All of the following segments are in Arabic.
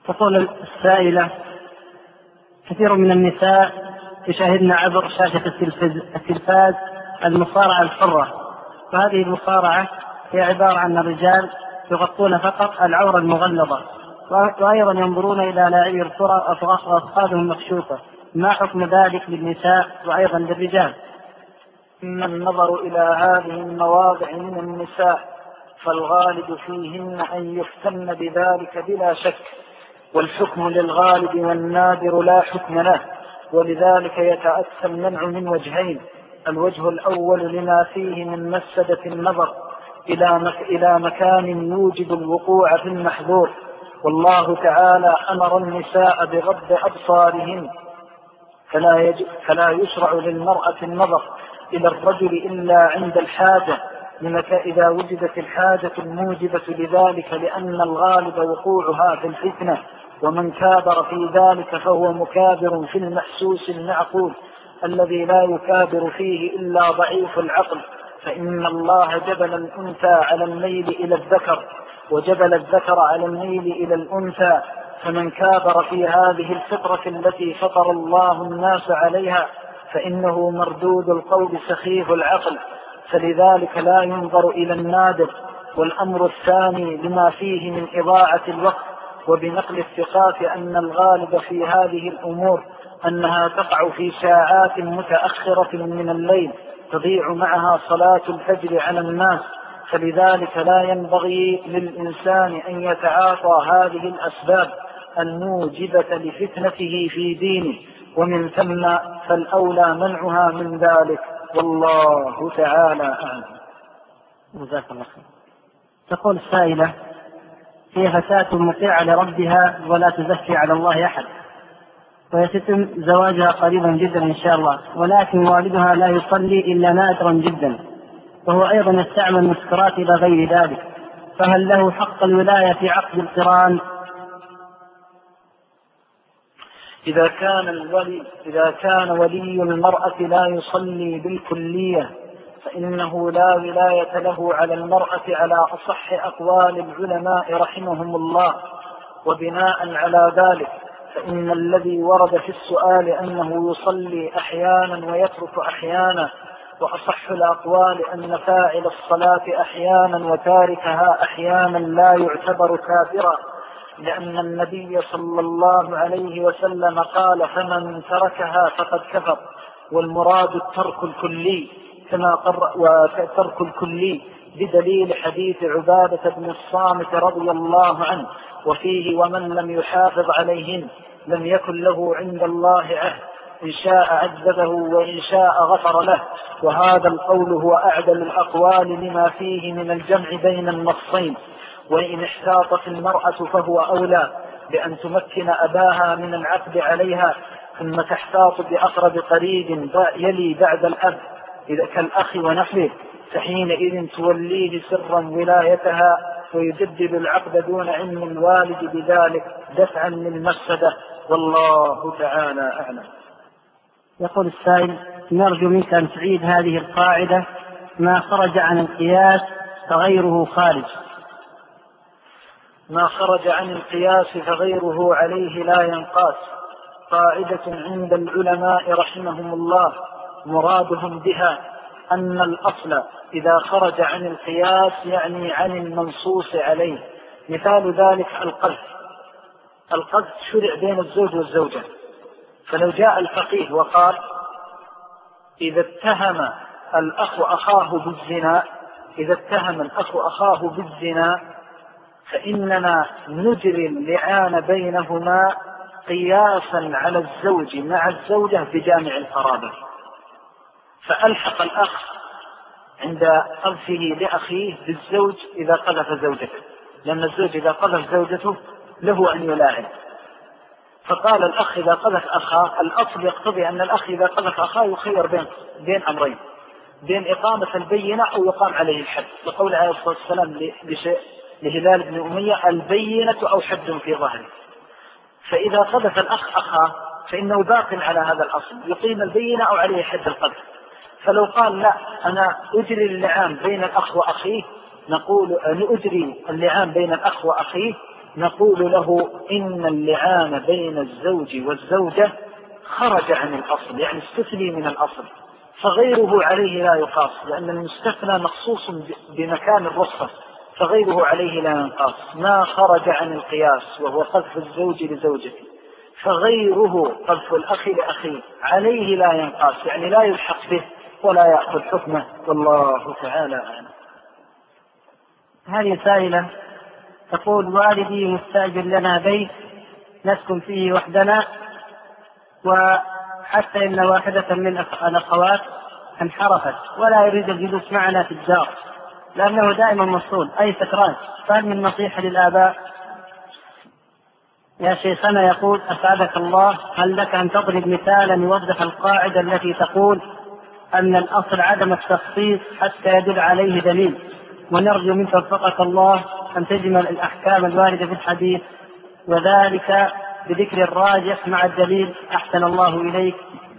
تقول السائلة: كثير من النساء يشاهدن عبر شاشة التلفاز المصارعة الحرة، فهذه المصارعة هي عبارة عن الرجال يغطون فقط العورة المغلظة، وأيضا ينظرون إلى لاعبي الكرة وأفخاذهم مكشوفة، ما حكم ذلك للنساء وأيضا للرجال؟ إن النظر إلى هذه المواضع من النساء فالغالب فيهن أن يفتن بذلك بلا شك، والحكم للغالب والنادر لا حكم له، ولذلك يتأتى المنع من وجهين: الوجه الأول لما فيه من مفسدة النظر إلى مكان يوجب الوقوع في المحظور، والله تعالى أمر النساء بغض أبصارهن، فلا يشرع للمرأة النظر إلى الرجل إلا عند الحاجة، إذا وجدت الحاجة الموجبة لذلك، لأن الغالب وقوعها في الفتنة، ومن كابر في ذلك فهو مكابر في المحسوس المعقول الذي لا يكابر فيه إلا ضعيف العقل، فإن الله جبل الأنثى على الميل إلى الذكر، وجبل الذكر على الميل إلى الأنثى، فمن كابر في هذه الفطرة التي فطر الله الناس عليها فإنه مردود القول سخيف العقل، فلذلك لا ينظر إلى النادر. والأمر الثاني لما فيه من إضاعة الوقت، وبنقل الثقات أن الغالب في هذه الأمور أنها تقع في ساعات متأخرة من الليل تضيع معها صلاة الفجر على الناس، فلذلك لا ينبغي للإنسان أن يتعاطى هذه الأسباب الموجبة لفتنته في دينه، ومن ثم فالأولى منعها من ذلك، والله تعالى أعلم. جزاك الله خير. تقول السائلة: هي فتاة مطيعة لربها ولا تزكي على الله أحد، ويتم زواجها قريبا جدا إن شاء الله، ولكن والدها لا يصلي إلا نادرا جدا، وهو أيضا يستعمل مسكرات إلى غير ذلك، فهل له حق الولاية في عقد القران؟ إذا كان ولي المرأة لا يصلي بالكلية فإنه لا ولاية له على المرأة على أصح أقوال العلماء رحمهم الله، وبناء على ذلك فإن الذي ورد في السؤال أنه يصلي أحيانا ويترك أحيانا، وأصح الأقوال أن فاعل الصلاة أحيانا وتاركها أحيانا لا يعتبر كافرا، لأن النبي صلى الله عليه وسلم قال: فمن تركها فقد كفر، والمراد الترك الكلي وترك الكلي بدليل حديث عبادة بن الصامت رضي الله عنه، وفيه: ومن لم يحافظ عليهن لم يكن له عند الله عهد، إن شاء عذبه وإن شاء غفر له. وهذا القول هو أعدل الأقوال لما فيه من الجمع بين النصين، وإن احتاطت المرأة فهو أولى بأن تمكن أباها من العقد عليها، ثم تحتاط بأقرب قريب يلي بعد الأب إذا كالأخ ونحوه، فحينئذ توليه سرا ولايتها ويجدد العقد دون علم الوالد بذلك دفعا للمفسدة، والله تعالى أعلم. يقول السائل: نرجو منك أن تعيد هذه القاعدة: ما خرج عن القياس فغيره خارج. ما خرج عن القياس فغيره عليه لا ينقاس، قاعدة عند العلماء رحمهم الله مرادهم بها أن الأصل إذا خرج عن القياس يعني عن المنصوص عليه. مثال ذلك القذف شرع بين الزوج والزوجة، فلو جاء الفقيه وقال: إذا اتهم الأخ أخاه بالزنا فإننا نجري اللعان بينهما قياسا على الزوج مع الزوجة بجامع القرابة، فألحق الأخ عند قذفه لأخيه بالزوج إذا قذف زوجته، لأن الزوج إذا قذف زوجته له أن يلاعن، فقال الأخ إذا قذف أخاه، الأصل يقتضي أن الأخ إذا قذف أخاه يخير بين أمرين: بين إقامة البينة أو يقام عليه الحد، لقول عليه الصلاة والسلام لهلال بن أمية: البينة أو حد في ظهره. فإذا قذف الأخ أخاه فإنه باق على هذا الأصل، يقيم البينة أو عليه حد القذف. فلو قال: لا، أنا أجري اللعان بين الأخ وأخيه، نقول: أجري اللعان بين الأخ وأخيه نقول له إن اللعان بين الزوج والزوجة خرج عن الأصل، يعني استثني من الأصل، فغيره عليه لا يقاس، لأن المستثنى مخصوص بمكان الرخصة، فغيره عليه لا ينقاس. ما خرج عن القياس وهو قذف الزوج لزوجته، فغيره قذف الأخ لأخيه عليه لا ينقاس، يعني لا يلحق به ولا يأخذ حكمه، والله تعالى أعلم. هذه سائلة تقول: والدي مستأجر لنا بيت نسكن فيه وحدنا، وحتى إن واحدة من الأخوات انحرفت ولا يريد الجلوس معنا في الدار لأنه دائما مفصول أي سكران، فهل من نصيحة للآباء؟ يا شيخنا يقول: أسعدك الله، هل لك أن تضرب مثالا يوضح القاعدة التي تقول أن الأصل عدم التخصيص حتى يدل عليه دليل، ونرجو منك وفقك الله أن تجمل الأحكام الواردة في الحديث وذلك بذكر الراجح مع الدليل، أحسن الله إليك.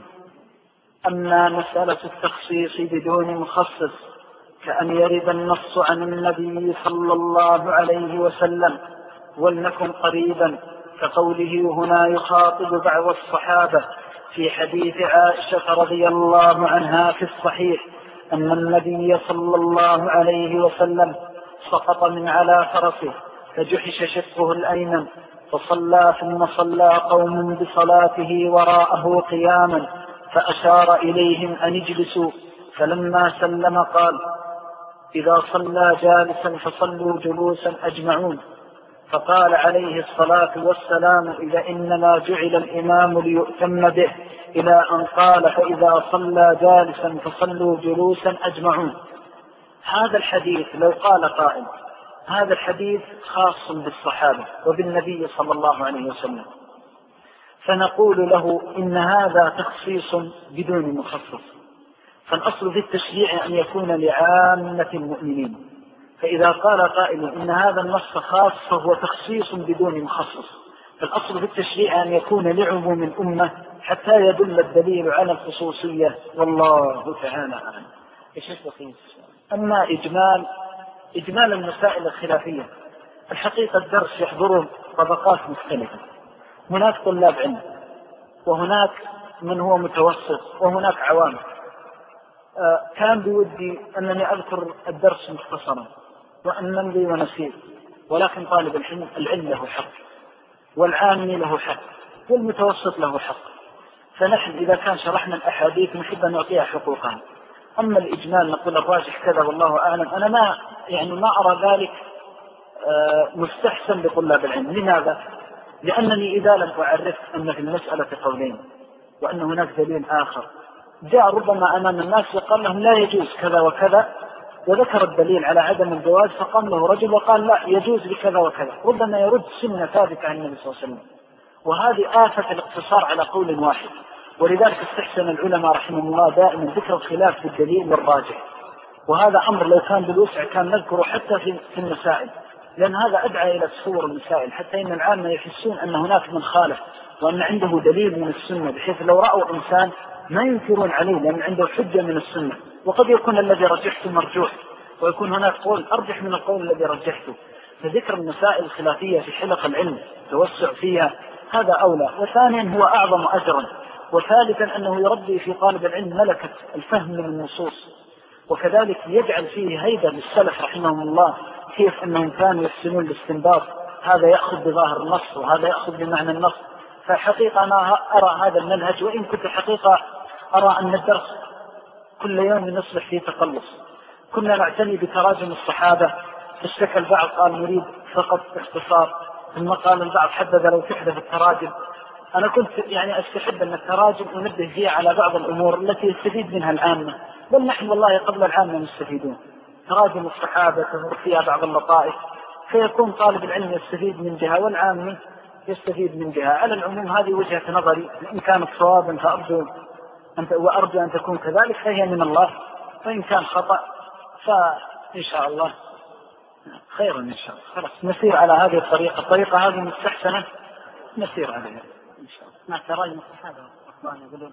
أما مسألة التخصيص بدون مخصص كأن يرد النص عن النبي صلى الله عليه وسلم ولنكن قريبا، كقوله هنا يخاطب بعض الصحابة في حديث عائشة رضي الله عنها في الصحيح أن النبي صلى الله عليه وسلم سقط من على فرسه فجحش شقه الأيمن فصلى، ثم صلى قوم بصلاته وراءه قياما فأشار إليهم أن اجلسوا، فلما سلم قال: إذا صلى جالسا فصلوا جلوسا أجمعون. فقال عليه الصلاة والسلام: إذا إنما جعل الإمام ليؤتم به، إلى أن قال: فإذا صلى جالسا فصلوا جلوسا أجمعون. هذا الحديث لو قال قائل هذا الحديث خاص بالصحابة وبالنبي صلى الله عليه وسلم، فنقول له إن هذا تخصيص بدون مخصص، فالأصل في التشريع أن يكون لعامة المؤمنين، فإذا قال قائل إن هذا النص خاص فهو تخصيص بدون مخصص، فالأصل في التشريع أن يكون لعموم الأمة حتى يدل الدليل على الخصوصية، والله تعالى أعلم. أما إجمال المسائل الخلافية، الحقيقة الدرس يحضره طبقات مختلفة، هناك طلاب علم وهناك من هو متوسط وهناك عوام. كان بودي أنني أذكر الدرس مختصرا وأن نمضي ونسير، ولكن طالب العلم له حق، والعامي له حق، والمتوسط له حق، فنحن إذا كان شرحنا الأحاديث نحب أن نعطيها حقوقها. أما الإجمال نقول الراجح كذا والله أعلم، أنا ما أرى ذلك مستحسن لطلاب العلم. لماذا؟ لأنني إذا لم أعرف أن في المسألة قولين وأن هناك دليل آخر، جاء ربما أمام الناس وقال لهم لا يجوز كذا وكذا، وذكر الدليل على عدم الجواز، فقام له رجل وقال لا يجوز بكذا وكذا، ربما يرد سنة ثابتة عن النبي صلى الله عليه وسلم، وهذه آفة الاقتصار على قول واحد. ولذلك استحسن العلماء رحمهم الله دائما ذكر الخلاف بالدليل والراجح، وهذا أمر لو كان بالوسع كان نذكره حتى في المسائل، لأن هذا أدعى إلى تصور المسائل، حتى إن العامة يحسون أن هناك من خالف وأن عنده دليل من السنة، بحيث لو رأوا إنسان ما ينكرون عليه لأن عنده حجة من السنة. وقد يكون الذي رجحته مرجوح ويكون هناك قول أرجح من القول الذي رجحته، فذكر المسائل الخلافية في حلق العلم توسع فيها هذا أولى. وثانيا هو أعظم أجرا، وثالثا أنه يربي في طالب العلم ملكة الفهم من النصوص، وكذلك يجعل فيه هيبة للسلف رحمهم الله كيف أنهم كانوا يحسنون الاستنباط، هذا يأخذ بظاهر النص وهذا يأخذ بمعنى النص. فحقيقة أنا أرى هذا المنهج، وإن كنت حقيقة أرى أن الدرس كل يوم نصبح فيه تقلص. كنا نعتني بتراجم الصحابة، فاشتكى البعض قال نريد فقط اختصار، ثم قال البعض حبذا لو تحدث التراجم. أنا كنت أستحب أن التراجم أنبه فيها على بعض الأمور التي يستفيد منها العامة، بل نحن والله قبل العامة مستفيدون. تراجم الصحابة تظهر فيها بعض اللطائف، فيكون طالب العلم يستفيد من جهة والعامة يستفيد من جهة. على العموم هذه وجهة نظري، إن كانت صوابا وأرجو أن تكون كذلك فهي من الله، وإن كان خطأ فإن شاء الله خيرا إن شاء الله. خلاص نسير على هذه الطريقة هذه مستحسنة، نسير عليها إن شاء الله. مع تراجم الصحابة يقولون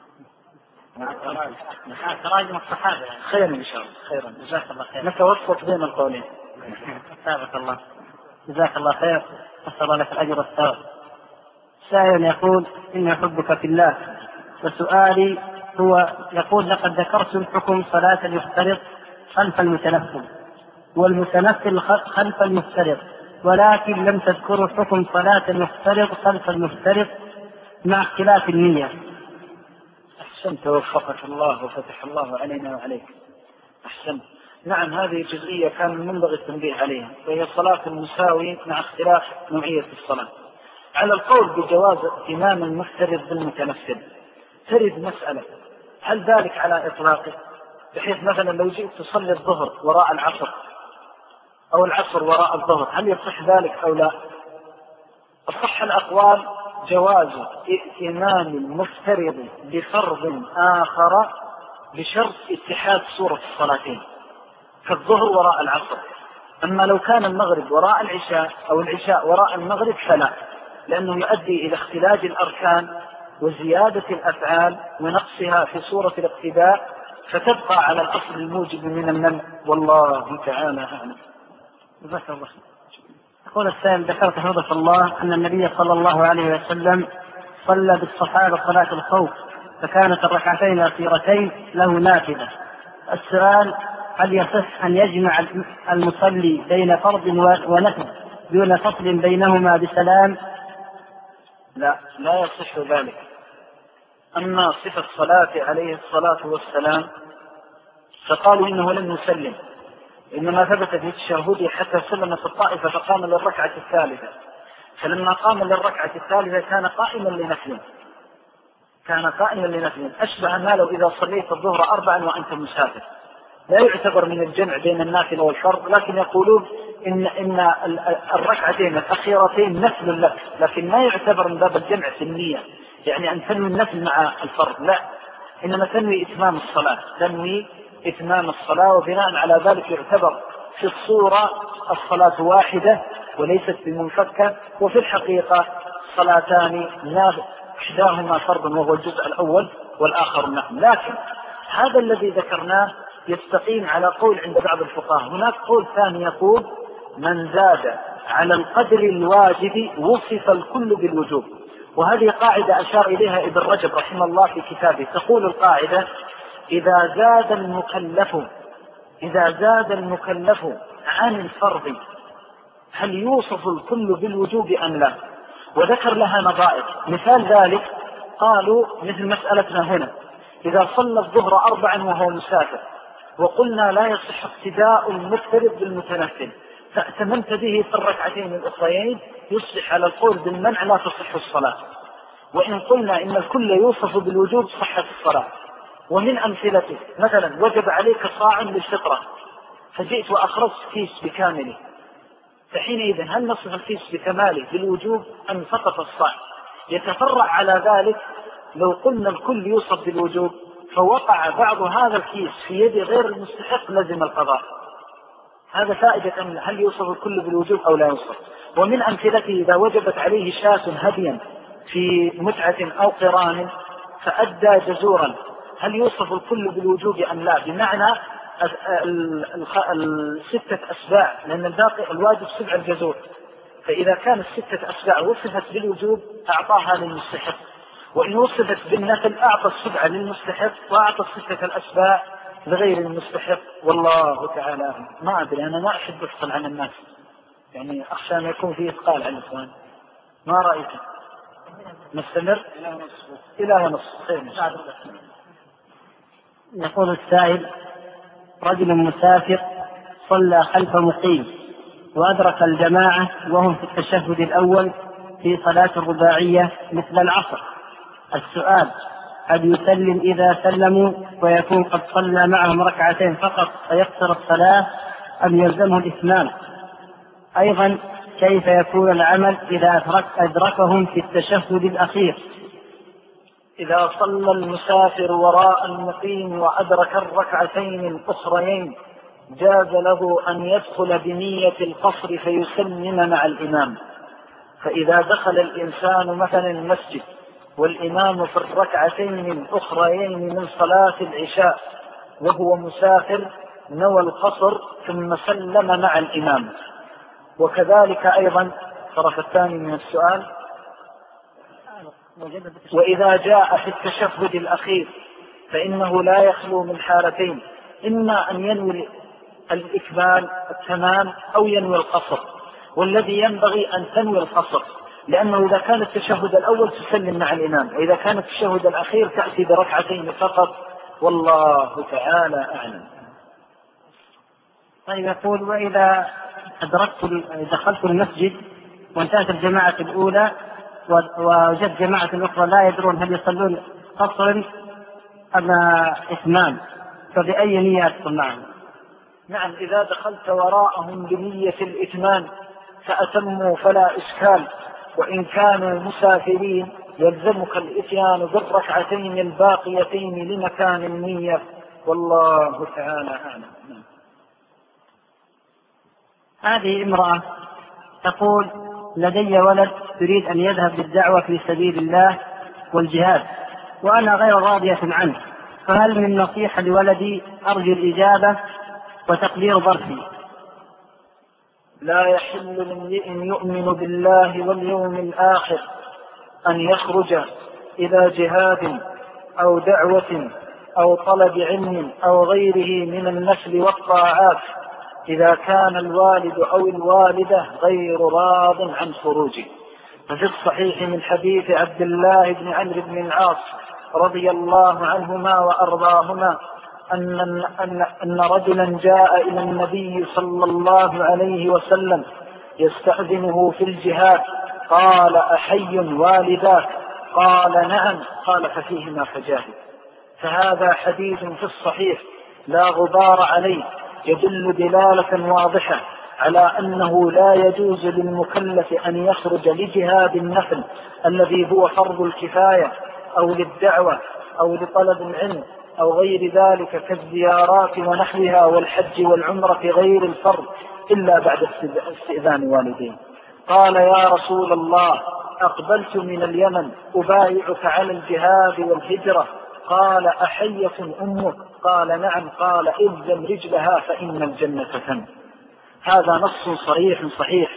مع تراجم الصحابة خيرا إن شاء الله. خيرا جزاك الله خير. نتوسط بين القولين. سابق الله. جزاك الله خير، أسأل الله لك الأجر والثواب. سائل يقول: إني أحبك في الله، وسؤالي هو يقول: لقد ذكرتم حكم صلاة المفترض خلف المتنفل والمتنفل خلف المفترض، ولكن لم تذكروا حكم صلاة المفترض خلف المفترض مع اختلاف النية. أحسنت ووفقك الله وفتح الله علينا وعليك. أحسنت. نعم، هذه جزئية كان منبغي التنبيه عليها، وهي صلاة المساوي مع اختلاف نوعية الصلاة. على القول بجواز إمام المفترض بالمتنفل ترد مسألة: هل ذلك على إطلاقه؟ بحيث مثلا لو جئت تصلي الظهر وراء العصر أو العصر وراء الظهر، هل يصح ذلك أو لا؟ أصح الأقوال جواز ائتمام المفترض بفرض آخر بشرط اتحاد صورة الصلاتين كالظهر وراء العصر. أما لو كان المغرب وراء العشاء أو العشاء وراء المغرب فلا، لأنه يؤدي إلى اختلاج الأركان وزيادة الأفعال ونقصها في صورة الاقتداء، فتبقى على الأصل الموجب من المنع، والله تعالى أعلم. جزاك الله. يقول السائل: ذكرت حفظك الله أن النبي صلى الله عليه وسلم صلى بالصحابة صلاة الخوف، فكانت الركعتين الأخيرتين له نافلة. السؤال: هل يصح أن يجمع المصلي بين فرض ونفل دون فصل بينهما بسلام؟ لا يصح ذلك. أما صفة الصلاة عليه الصلاة والسلام فقالوا إنه لم يسلم، إنما ثبت في التشهد حتى سلم في الطائفة فقام للركعة الثالثة، فلما قام للركعة الثالثة كان قائما لنفل، أشبه ما لو إذا صليت الظهر 4 وأنت مسافر، لا يعتبر من الجمع بين النافلة والفرض، لكن يقولون إن الركعتين الأخيرتين نفل لك، لكن ما يعتبر من باب الجمع في النية، يعني أن تنوي النفل مع الفرض، لا، إنما تنوي إتمام الصلاة، وبناء على ذلك يعتبر في الصورة الصلاة واحدة وليست بمنفكة، وفي الحقيقة صلاتان إحداهما فرض وهو الجزء الأول والآخر النفل. لكن هذا الذي ذكرناه يستقيم على قول عند بعض الفقهاء. هناك قول ثاني يقول: من زاد على القدر الواجب وصف الكل بالوجوب، وهذه قاعدة أشار إليها ابن رجب رحمه الله في كتابه. تقول القاعدة: إذا زاد المكلف عن الفرض هل يوصف الكل بالوجوب أم لا؟ وذكر لها نظائر. مثال ذلك قالوا مثل مسألتنا هنا: إذا صلى الظهر 4 وهو مسافر وقلنا لا يصح اقتداء المفترض بالمتنفل، فأتممت به في الركعتين الأخريين، يصبح على القول بالمنع لا تصح الصلاة. وإن قلنا إن الكل يوصف بالوجوب صحت الصلاة. ومن أمثلته مثلا: وجب عليك صاع للفطرة فجئت وأخرجت كيس بكامله، فحينئذ هل نصف الكيس بكماله بالوجوب أم فقط الصاع؟ يتفرع على ذلك لو قلنا الكل يوصف بالوجوب فوقع بعض هذا الكيس في يد غير المستحق لزم القضاء. هذا فائدة أن هل يوصف الكل بالوجوب أو لا يوصف. ومن أمثلته: إذا وجبت عليه شاة هديا في متعة أو قران فأدى جزورا، هل يوصف الكل بالوجوب أم لا؟ بمعنى 6 أسباع، لأن الباقي الواجب 7 الجزور، فإذا كان 6 أسباع وصفت بالوجوب أعطاها للمستحق، وإن وصفت بالنفل أعطى 7 للمستحق وأعطى 6 الأسباع لغير المستحق، والله تعالى. ما أدري، أنا ما أحب أفصل عن الناس، يعني أخشى أن يكون فيه إثقال على الإخوان. ما رأيك؟ نستمر إلى ونصف خير. يقول السائل: رجل مسافر صلى خلف مقيم وأدرك الجماعة وهم في التشهد الأول في صلاة الرباعية مثل العصر. السؤال: هل يسلم إذا سلموا ويكون قد صلى معهم ركعتين فقط فيقصر الصلاة أم يلزمه الإتمام؟ أيضا كيف يكون العمل إذا أدركهم في التشهد الأخير؟ إذا صلى المسافر وراء المقيم وأدرك الركعتين الأخريين جاز له أن يدخل بنية القصر فيسلم مع الإمام. فإذا دخل الإنسان مثلا المسجد والإمام في الركعتين الأخريين من صلاة العشاء وهو مسافر نوى القصر ثم سلم مع الإمام، وكذلك أيضا الطرف الثاني من السؤال: وإذا جاء في التشهد الأخير فإنه لا يخلو من حالتين، إما أن ينوي الإكمال التمام أو ينوي القصر، والذي ينبغي أن تنوي القصر، لأنه إذا كان التشهد الأول تسلم مع الإمام، وإذا كان التشهد الأخير تأتي بركعتين فقط، والله تعالى أعلم. طيب، يقول: وإذا دخلت المسجد وانتهت الجماعة الأولى ووجدت جماعة أخرى لا يدرون هل يصلون قصر أم إتمام، فبأي نية أدخل معهم؟ نعم، إذا دخلت وراءهم بنية الإتمام فأتموا فلا إشكال، وإن كانوا مسافرين يلزمك الإتيان بالركعتين الباقيتين لمكان النية، والله تعالى أعلم. هذه امرأة تقول: لدي ولد يريد أن يذهب للدعوة في سبيل الله والجهاد وأنا غير راضية عنه، فهل من نصيحة لولدي؟ أرجو الإجابة وتقدير ظرفي. لا يحل لامرئ يؤمن بالله واليوم الآخر أن يخرج إلى جهاد أو دعوة أو طلب علم أو غيره من النفل والطاعات إذا كان الوالد أو الوالدة غير راض عن خروجه. ففي الصحيح من حديث عبد الله بن عمرو بن العاص رضي الله عنهما وأرضاهما أن رجلا جاء إلى النبي صلى الله عليه وسلم يستأذنه في الجهاد، قال: أحي والداك؟ قال: نعم. قال: ففيهما فجاهد. فهذا حديث في الصحيح لا غبار عليه، يدل دلالة واضحة على أنه لا يجوز للمكلف أن يخرج لجهاد النفل الذي هو فرض الكفاية أو للدعوة أو لطلب العلم أو غير ذلك كالزيارات ونحوها والحج والعمرة غير الفرض إلا بعد استئذان والديه. قال: يا رسول الله، أقبلت من اليمن أبايعك على الجهاد والهجرة. قال: أحية أمك؟ قال: نعم. قال: إلزم رجلها فإن الجنة ثم. هذا نص صريح صحيح،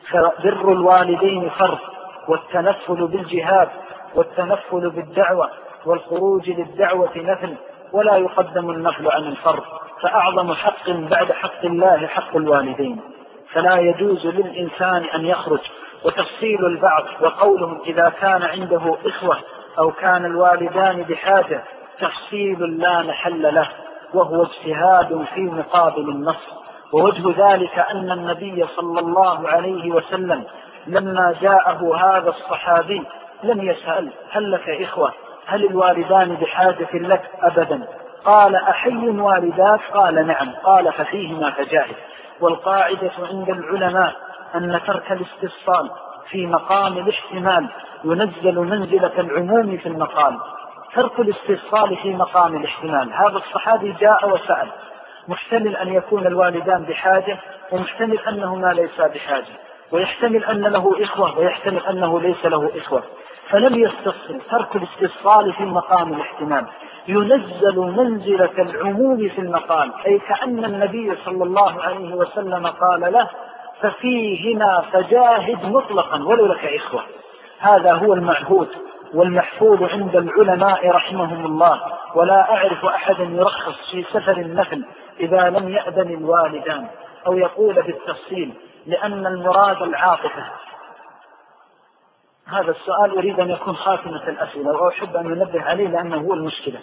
فبر الوالدين فرض، والتنفل بالجهاد والتنفل بالدعوة والخروج للدعوة نفل، ولا يقدم النفل عن الفرض، فأعظم حق بعد حق الله حق الوالدين، فلا يجوز للإنسان أن يخرج. وتفصيل البعض وقولهم إذا كان عنده إخوة أو كان الوالدان بحاجة تفصيل لا محل له، وهو اجتهاد في مقابل النص. ووجه ذلك أن النبي صلى الله عليه وسلم لما جاءه هذا الصحابي لم يسأل: هل لك إخوة؟ هل الوالدان بحاجة لك؟ أبدا. قال: أحي والداك؟ قال: نعم. قال: ففيهما فجاهد. والقاعدة عند العلماء أن ترك الاستفصال في مقام الاحتمال ينزل منزلة العموم في المقام. ترك الاستفصال في مقام الاحتمال، هذا الصحابي جاء وسأل، محتمل أن يكون الوالدان بحاجة، ومحتمل أنهما ليسا بحاجة، ويحتمل أن له إخوة، ويحتمل أنه ليس له إخوة، فلم يستفصل. ترك الاستفصال في مقام الاحتمال ينزل منزلة العموم في المقام، أي كأن النبي صلى الله عليه وسلم قال له: ففيهما فجاهد مطلقا ولو لك إخوة. هذا هو المعهود والمحفوظ عند العلماء رحمهم الله، ولا أعرف أحدا يرخص في سفر النفل إذا لم يأذن الوالدان أو يقول بالتفصيل، لأن المراد العاطفة. هذا السؤال أريد أن يكون خاتمة الأسئلة، وأحب أن ننبه عليه لأنه هو المشكلة.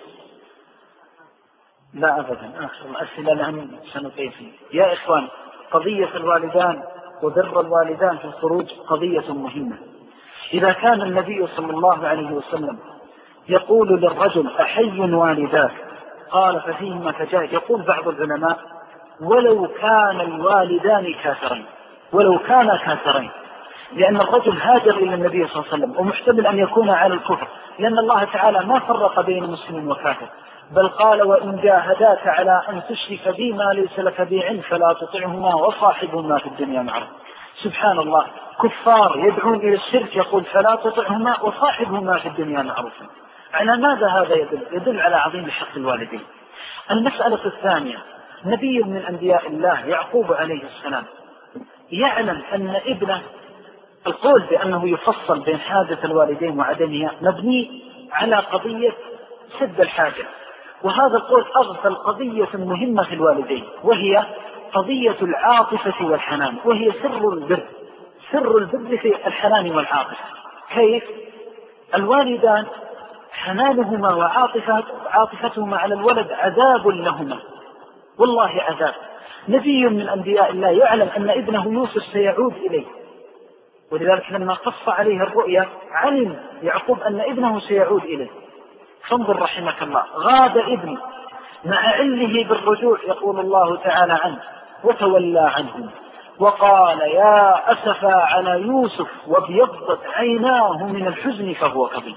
لا أبدا، آخر الأسئلة لأن سنطيل فيه. يا إخوان، قضية الوالدان وبر الوالدان في الخروج قضية مهمة. إذا كان النبي صلى الله عليه وسلم يقول للرجل: أحي والداك؟ قال: ففيهما فجاهد. يقول بعض العلماء: ولو كان الوالدان كافرين، ولو كانا كافرين، لأن الرجل هاجر إلى النبي صلى الله عليه وسلم ومحتمل أن يكون على الكفر، لأن الله تعالى ما فرق بين مسلم وكافر، بل قال: وإن جاهداك على أن تشرك بي ما ليس لك به علم فلا تطعهما وصاحبهما في الدنيا معروف. سبحان الله، كفار يدعون إلى الشرك يقول: فلا تطعهما وصاحبهما في الدنيا معروفا. على ماذا هذا يدل؟ يدل على عظيم حق الوالدين. المسألة الثانية: نبي من أنبياء الله يعقوب عليه السلام يعلم أن ابنه، القول بأنه يفصل بين حاجة الوالدين وعدمها مبني على قضية سد الحاجة، وهذا القول أغفل قضية مهمة في الوالدين، وهي قضية العاطفة والحنان، وهي سر البر. سر البر في الحنان والعاطفة. كيف؟ الوالدان حنانهما وعاطفتهما على الولد عذاب لهما، والله عذاب. نبي من أنبياء الله يعلم أن ابنه يوسف سيعود إليه، ولذلك لما قص عليه الرؤيا علم يعقوب أن ابنه سيعود إليه. فانظر رحمك الله، غاب ابني مع علمه بالرجوع، يقول الله تعالى عنه: وتولى عنهم وقال يا أسفا على يوسف وابيضت عيناه من الحزن فهو كظيم.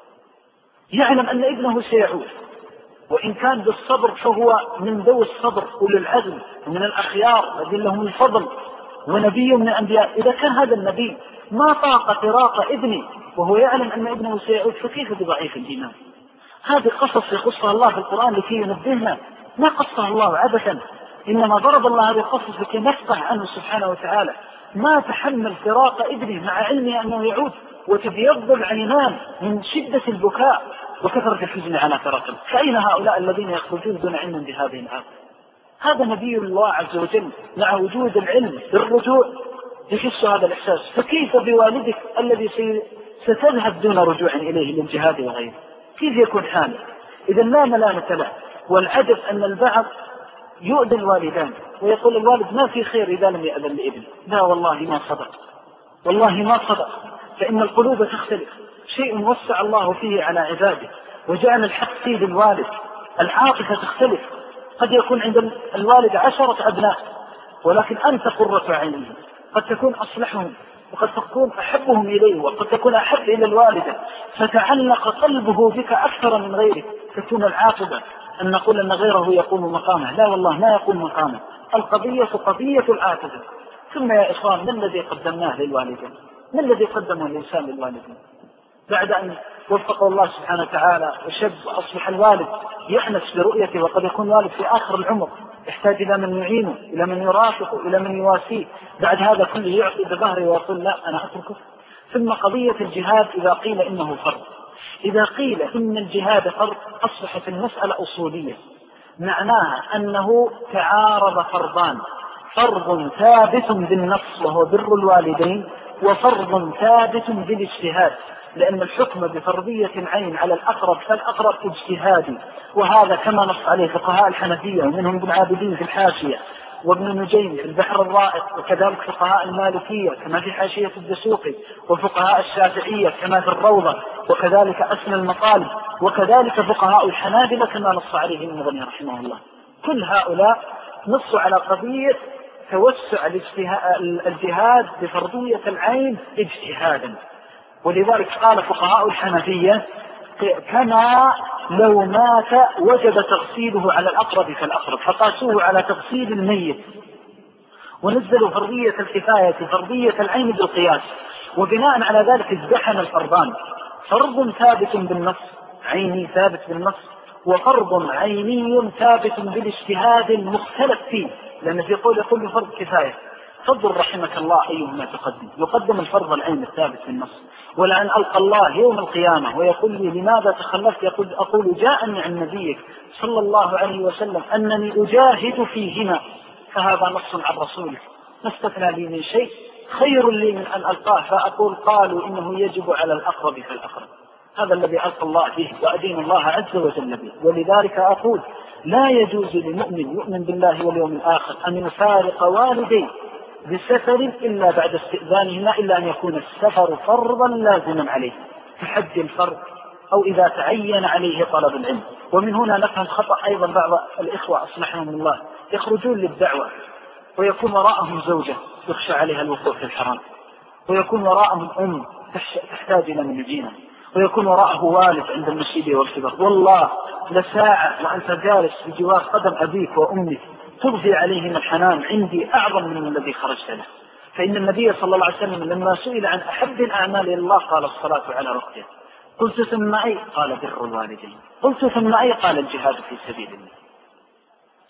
يعلم أن ابنه سيعود، وإن كان بالصبر فهو من ذوي الصبر أولي العزم ومن الأخيار الذين لهم الفضل ونبي من الأنبياء. إذا كان هذا النبي ما طاق فراق ابنه وهو يعلم أن ابنه سيعود، فكيف بضعيف الإيمان؟ هذه قصص يقصها الله في القرآن لكي ينبهنا، ما قصها الله عبثا، إنما ضرب الله هذه القصص لكي نفقه عنه سبحانه وتعالى. ما تحمل فراق ابنه مع علمه أنه يعود وتبيض العينان من شدة البكاء وكثرة الحزن على فراقه. فأين هؤلاء الذين يخرجون دون علم بهذه الآية؟ هذا نبي الله عز وجل مع وجود العلم بالرجوع يحس هذا الإحساس، فكيف بوالدك الذي ستذهب دون رجوع إليه للجهاد وغيره؟ كيف يكون حاله؟ إذا لا ملامة له. والعجب أن البعض يؤذي الوالدان ويقول الوالد ما في خير إذا لم يأذن لابنه. لا والله ما صدق، والله ما صدق، فإن القلوب تختلف. شيء وسع الله فيه على عباده وجعل الحق فيه للوالد. العاطفة تختلف، قد يكون عند الوالد 10 أبناء ولكن أنت قرة عينه، قد تكون أصلحهم وقد تكون أحبهم إليه وقد تكون أحب إلى الوالدة، فتعلق قلبه بك أكثر من غيرك. تكون العاقبة أن نقول أن غيره يقوم مقامه، لا والله ما يقوم مقامه. القضية قضية العاقبة. ثم يا إخوان، ما الذي قدمناه للوالدين؟ ما الذي قدمه الإنسان للوالدين بعد أن وفقه الله سبحانه وتعالى وشب وأصبح الوالد يأنس برؤيته، وقد يكون والد في آخر العمر يحتاج إلى من يعينه، إلى من يرافقه، إلى من يواسيه. بعد هذا كله يعطي بظهره ويقول لا أنا أتركه. ثم قضية الجهاد، إذا قيل إنه فرض، إذا قيل إن الجهاد فرض أصبحت المسألة أصولية، معناها أنه تعارض فرضان: فرض ثابت بالنص وهو بر الوالدين، وفرض ثابت بالاجتهاد، لأن الحكم بفرضية العين على الأقرب فالأقرب اجتهادي، وهذا كما نص عليه فقهاء الحنفية ومنهم ابن عابدين في الحاشية وابن نجيم في البحر الرائق، وكذلك فقهاء المالكية كما في حاشية الدسوقي، وفقهاء الشافعية كما في الروضة، وكذلك أسنى المطالب، وكذلك فقهاء الحنابلة كما نص عليه المغني رحمه الله. كل هؤلاء نصوا على قضية توسع الجهاد بفرضية العين اجتهادا. ولذلك قال فقهاء الحنفية كما لو مات وجب تغسيله على الأقرب فالأقرب، فقاسوه على تغسيل الميت، ونزلوا فرضية الكفاية فرضية العين بالقياس، وبناء على ذلك ازدحم الفرضان: فرض ثابت بالنص عيني ثابت بالنص، وفرض عيني ثابت بالاجتهاد المختلف فيه، لأن في قول يقول فرض كفاية. فضل رحمك الله أيهما تقدم. يقدم الفرض العين الثابت بالنص، ولأن ألقى الله يوم القيامة ويقول لي لماذا تخلفت، أقول جاءني عن نبيك صلى الله عليه وسلم أنني أجاهد فيهما، فهذا نص عن رسولك، ما استثنى لي من شيء، خير لي من أن ألقاه فأقول قالوا إنه يجب على الأقرب فالأقرب. هذا الذي ألقى الله به وأدين الله عز وجل به. ولذلك أقول لا يجوز لمؤمن يؤمن بالله واليوم الآخر أن يفارق والديه بسفر إلا بعد استئذانهما، إلا أن يكون السفر فرضا لازما عليه كحج الفرض أو إذا تعين عليه طلب العلم. ومن هنا نفهم خطأ أيضا بعض الإخوة أصلحهم الله، يخرجون للدعوة ويكون وراءهم زوجة يخشى عليها الوقوع في الحرام، ويكون وراءهم أم تحتاج إلى من يجينا، ويكون وراءه والد عند المشيب والكبر. والله لساعة وأنت جالس بجوار قدم أبيك وأمك تضفي عليهم الحنان عندي أعظم من الذي خرجت له. فإن النبي صلى الله عليه وسلم لما سئل عن أحب الأعمال إلى الله قال الصلاة على وقتها. قلت ثم أي؟ قال بر الوالدين. قلت ثم أي؟ قال الجهاد في سبيل الله.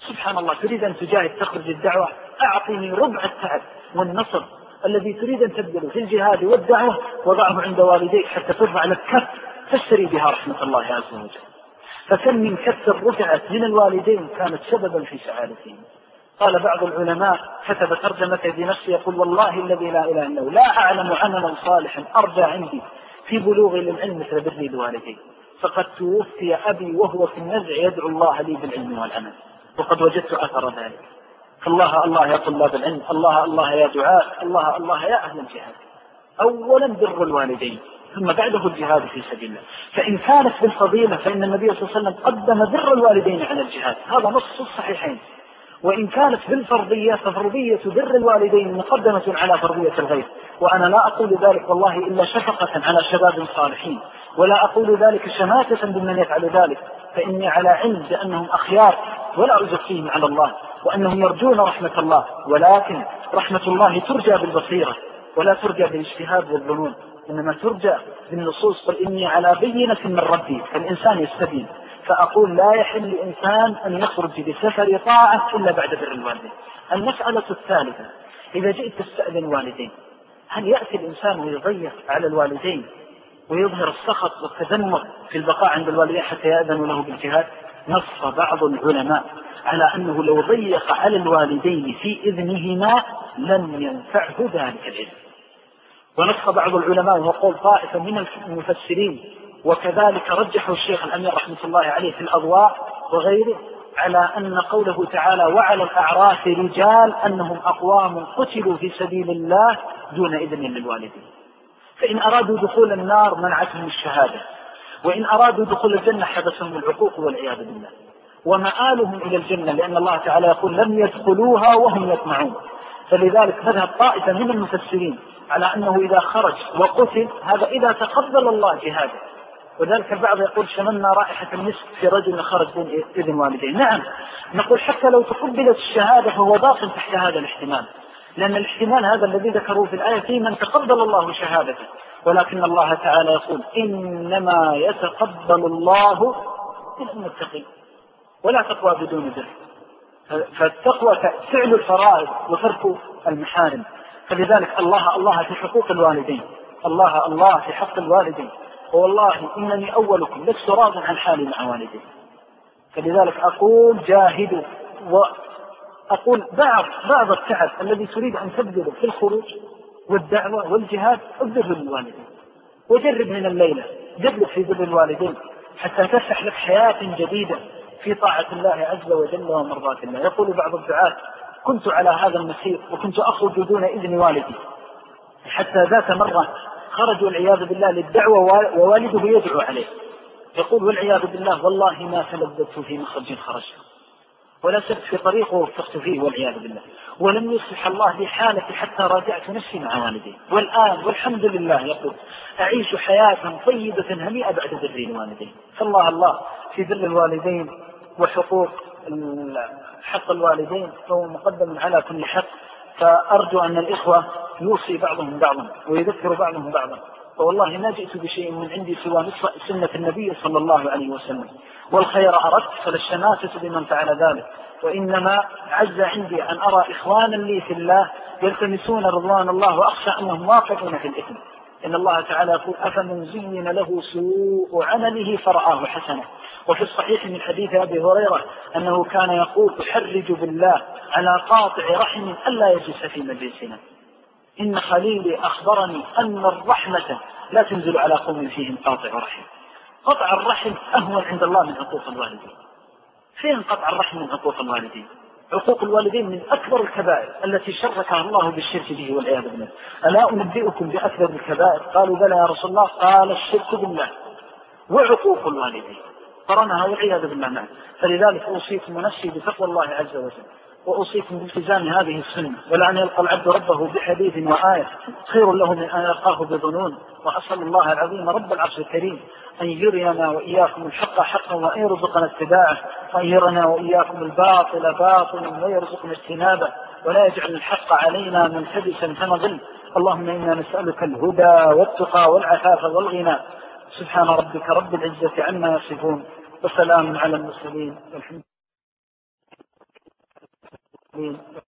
سبحان الله، تريد أن تجاهد تخرج الدعوة، أعطني ربع التعب والنصر الذي تريد أن تبذله في الجهاد والدعوة، وضعه عند والديك حتى ترفع لك كف تشتري بها رحمة الله عز وجل. فكم من كف رفعت من الوالدين كانت سببا في سعادتهم. قال بعض العلماء كتب ترجمة بنفسه يقول: والله الذي لا إله إلا هو لا أعلم عملا صالحا أرجى عندي في بلوغي للعلم مثل بري الوالدين، فقد توفي أبي وهو في النزع يدعو الله لي بالعلم والعمل، وقد وجدت أثر ذلك. فالله الله يا طلاب العلم، الله الله يا دعاء، الله الله يا أهل الجهاد. أولا بر الوالدين، ثم بعده الجهاد في سبيل الله. فإن كانت بالفضيلة فإن النبي صلى الله عليه وسلم قدم بر الوالدين على الجهاد، هذا نص الصحيحين. وإن كانت بالفرضية ففرضية بر الوالدين مقدمة على فرضية الغير. وأنا لا أقول ذلك والله إلا شفقة على شباب صالحين، ولا أقول ذلك شماتة بمن يفعل ذلك، فإني على علم بأنهم أخيار ولا أزكيهم على الله، وأنهم يرجون رحمة الله، ولكن رحمة الله ترجى بالبصيرة ولا ترجى بالاجتهاد والظنون، إنما ترجى بالنصوص. قل إني على بينة من ربي، فالإنسان يستبين. فأقول لا يحل إنسان أن يخرج بسفر طاعة إلا بعد بر الوالدين. المسألة الثالثة: إذا جئت تستأذن والدين، هل يأتي الإنسان ويضيق على الوالدين ويظهر السخط والتذمر في البقاء عند الوالدين حتى يأذن له بالجهاد؟ نص بعض العلماء على أنه لو ضيق على الوالدين في إذنهما لم ينفعه ذلك العلم. ونص بعض العلماء وقول طائفة من المفسرين، وكذلك رجحه الشيخ الأمير رحمة الله عليه في الأضواء وغيره، على أن قوله تعالى: وعلى الأعراف رجال، أنهم أقوام قتلوا في سبيل الله دون إذن للوالدين. فإن أرادوا دخول النار منعتهم الشهادة، وإن أرادوا دخول الجنة حبسهم العقوق والعياذ بالله، ومآلهم إلى الجنة، لأن الله تعالى يقول: لم يدخلوها وهم يطمعون. فلذلك مذهب طائفة من المفسرين على أنه إذا خرج وقتل هذا إذا تقبل الله جهاده. وذلك البعض يقول: شممنا رائحة المسك في رجل خرج دون إذن والديه. نعم، نقول حتى لو تقبلت الشهادة فهو داخل تحت هذا الاحتمال، لأن الاحتمال هذا الذي ذكروه في الآية في من تقبل الله شهادته. ولكن الله تعالى يقول: إنما يتقبل الله من المتقين، ولا تقوى بدون بر. فالتقوى فعل الفرائض وترك المحارم. فلذلك الله الله في حقوق الوالدين، الله الله في حق الوالدين. والله إنني أولكم لست راض عن حالي مع والدي. فلذلك أقول: جاهدوا، وأقول بعض التعب الذي تريد أن تبذله في الخروج والدعوة والجهاد ابذله للوالدين، وجرب من الليلة جرب في بر الوالدين حتى تفتح لك حياة جديدة في طاعة الله عز وجل ومرضاة الله. يقول بعض الدعاة: كنت على هذا المسير وكنت أخرج دون إذن والدي، حتى ذات مرة خرج والعياذ بالله للدعوة ووالده يدعو عليه، يقول والعياذ بالله: والله ما تلذذت في مخرج خرجت، ولا سبت في طريق ووفقت فيه والعياذ بالله، ولم يصلح الله لي حالتي حتى راجعت نفسي مع والدي، والآن والحمد لله يقول أعيش حياة طيبة هنيئة بعد بر الوالدين. فالله الله في بر الوالدين وحقوق حق الوالدين فهو مقدم على كل حق. فأرجو أن الإخوة يوصي بعضهم بعضا ويذكر بعضهم بعضا. فوالله ما جئت بشيء من عندي سوى نصف سنة النبي صلى الله عليه وسلم، والخير أردت فللشماتة بمن فعل ذلك. وإنما عز عندي أن أرى إخوانا لي في الله يلتمسون رضوان الله وأخشى أنهم واقعون في الإثم. إن الله تعالى يقول: أفمن زين له سوء عمله فرآه حسنة. وفي الصحيح من حديث أبي هريرة أنه كان يقول: أحرج بالله على قاطع رحم ألا يجلس في مجلسنا، إن خليلي أخبرني أن الرحمة لا تنزل على قوم فيهم قاطع رحم. قطع الرحم أهون عند الله من عقوق الوالدين. فين قطع الرحم من عقوق الوالدين؟ عقوق الوالدين من أكبر الكبائر التي شركها الله بالشرك به والعياذ بالله. ألا أنبئكم بأكبر الكبائر؟ قالوا بلى يا رسول الله. قال: الشرك بالله وعقوق الوالدين، قرنها والعياذ بالله معه. فلذلك أوصيكم ونفسي بتقوى الله عز وجل، وأوصيكم بالتزام هذه السنة، ولأن يلقى العبد ربه بحديث وآية خير له من أن يلقاه بظنون. وأسأل الله العظيم رب العرش الكريم أن يرينا وإياكم الحق حقا وأن يرزقنا اتباعه، وأن يرنا وإياكم الباطل باطلا ويرزقنا اجتنابه، ولا يجعل الحق علينا ملتبسا فنضل. اللهم إنا نسألك الهدى والتقى والعفاف والغنى. سبحان ربك رب العزة عما يصفون، وسلام على المرسلين والحمد العالمين.